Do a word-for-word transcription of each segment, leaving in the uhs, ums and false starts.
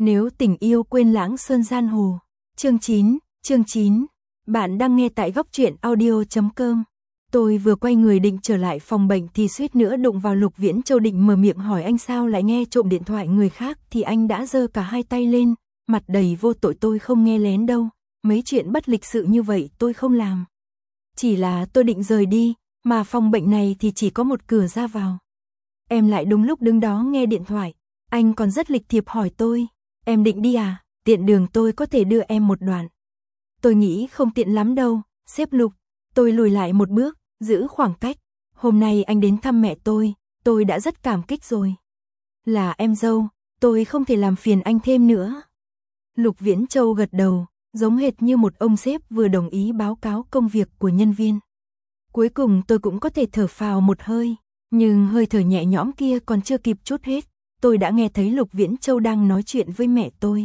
Nếu tình yêu quên lãng sơn gian hồ. Chương chín, chương chín. Bạn đang nghe tại góc truyện audio chấm com. Tôi vừa quay người định trở lại phòng bệnh thì suýt nữa đụng vào Lục Viễn Châu, định mở miệng hỏi anh sao lại nghe trộm điện thoại người khác thì anh đã giơ cả hai tay lên, mặt đầy vô tội. Tôi không nghe lén đâu, mấy chuyện bất lịch sự như vậy tôi không làm. Chỉ là tôi định rời đi, mà phòng bệnh này thì chỉ có một cửa ra vào. Em lại đúng lúc đứng đó nghe điện thoại, anh còn rất lịch thiệp hỏi tôi, em định đi à, tiện đường tôi có thể đưa em một đoạn. Tôi nghĩ không tiện lắm đâu, sếp Lục. Tôi lùi lại một bước, giữ khoảng cách. Hôm nay anh đến thăm mẹ tôi, tôi đã rất cảm kích rồi. Là em dâu, tôi không thể làm phiền anh thêm nữa. Lục Viễn Châu gật đầu, giống hệt như một ông sếp vừa đồng ý báo cáo công việc của nhân viên. Cuối cùng tôi cũng có thể thở phào một hơi, nhưng hơi thở nhẹ nhõm kia còn chưa kịp trút hết, tôi đã nghe thấy Lục Viễn Châu đang nói chuyện với mẹ tôi.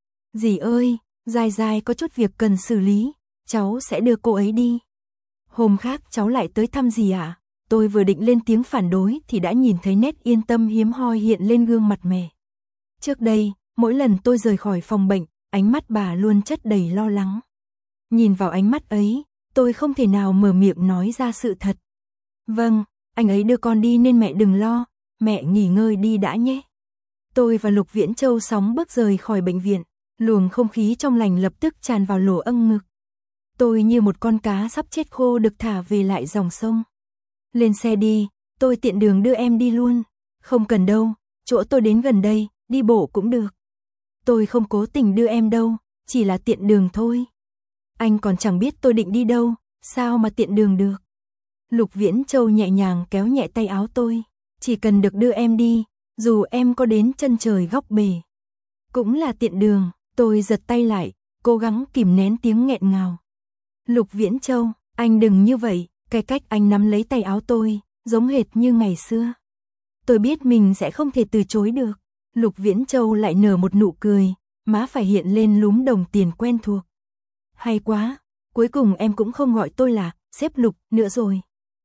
Dì ơi, Dài Dài có chút việc cần xử lý, cháu sẽ đưa cô ấy đi. Hôm khác cháu lại tới thăm dì ạ. À? Tôi vừa định lên tiếng phản đối thì đã nhìn thấy nét yên tâm hiếm hoi hiện lên gương mặt mẹ. Trước đây, mỗi lần tôi rời khỏi phòng bệnh, ánh mắt bà luôn chất đầy lo lắng. Nhìn vào ánh mắt ấy, tôi không thể nào mở miệng nói ra sự thật. Vâng, anh ấy đưa con đi nên mẹ đừng lo, mẹ nghỉ ngơi đi đã nhé. Tôi và Lục Viễn Châu sóng bước rời khỏi bệnh viện, luồng không khí trong lành lập tức tràn vào lỗ âng ngực. Tôi như một con cá sắp chết khô được thả về lại dòng sông. Lên xe đi, tôi tiện đường đưa em đi luôn. Không cần đâu, chỗ tôi đến gần đây, đi bộ cũng được. Tôi không cố tình đưa em đâu, chỉ là tiện đường thôi. Anh còn chẳng biết tôi định đi đâu, sao mà tiện đường được. Lục Viễn Châu nhẹ nhàng kéo nhẹ tay áo tôi, chỉ cần được đưa em đi, dù em có đến chân trời góc bể. Cũng là tiện đường, tôi giật tay lại, cố gắng kìm nén tiếng nghẹn ngào. Lục Viễn Châu, anh đừng như vậy, cái cách anh nắm lấy tay áo tôi, giống hệt như ngày xưa. Tôi biết mình sẽ không thể từ chối được. Lục Viễn Châu lại nở một nụ cười, má phải hiện lên lúm đồng tiền quen thuộc. Hay quá, cuối cùng em cũng không gọi tôi là sếp Lục nữa rồi.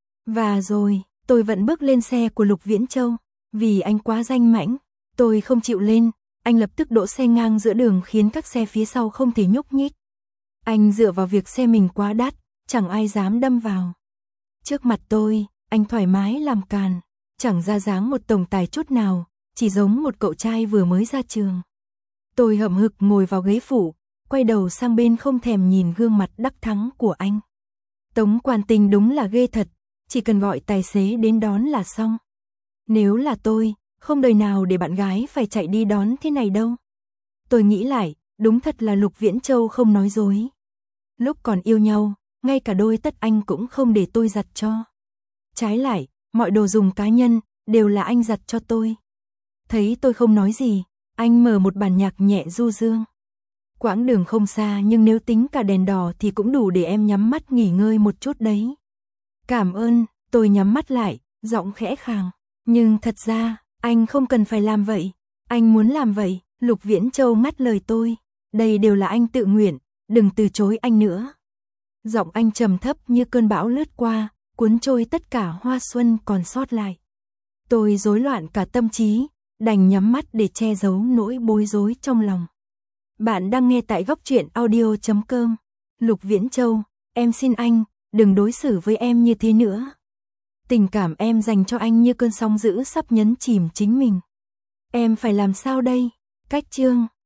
Và rồi, tôi vẫn bước lên xe của Lục Viễn Châu, vì anh quá danh mãnh, tôi không chịu lên, anh lập tức đỗ xe ngang giữa đường khiến các xe phía sau không thể nhúc nhích. Anh dựa vào việc xe mình quá đắt, chẳng ai dám đâm vào. Trước mặt tôi, anh thoải mái làm càn, chẳng ra dáng một tổng tài chút nào, chỉ giống một cậu trai vừa mới ra trường. Tôi hậm hực ngồi vào ghế phụ, quay đầu sang bên không thèm nhìn gương mặt đắc thắng của anh. Tống Quan Tình đúng là ghê thật, chỉ cần gọi tài xế đến đón là xong. Nếu là tôi, không đời nào để bạn gái phải chạy đi đón thế này đâu. Tôi nghĩ lại, đúng thật là Lục Viễn Châu không nói dối. Lúc còn yêu nhau, ngay cả đôi tất anh cũng không để tôi giặt cho. Trái lại, mọi đồ dùng cá nhân đều là anh giặt cho tôi. Thấy tôi không nói gì, anh mở một bản nhạc nhẹ du dương. Quãng đường không xa nhưng nếu tính cả đèn đỏ thì cũng đủ để em nhắm mắt nghỉ ngơi một chút đấy. Cảm ơn, tôi nhắm mắt lại, giọng khẽ khàng. Nhưng thật ra, anh không cần phải làm vậy. Anh muốn làm vậy, Lục Viễn Châu ngắt lời tôi. Đây đều là anh tự nguyện, đừng từ chối anh nữa. Giọng anh trầm thấp như cơn bão lướt qua, cuốn trôi tất cả hoa xuân còn sót lại. Tôi rối loạn cả tâm trí, đành nhắm mắt để che giấu nỗi bối rối trong lòng. Bạn đang nghe tại góc truyện audio chấm com. Lục Viễn Châu, em xin anh, đừng đối xử với em như thế nữa. Tình cảm em dành cho anh như cơn sóng dữ sắp nhấn chìm chính mình. Em phải làm sao đây? Cách chương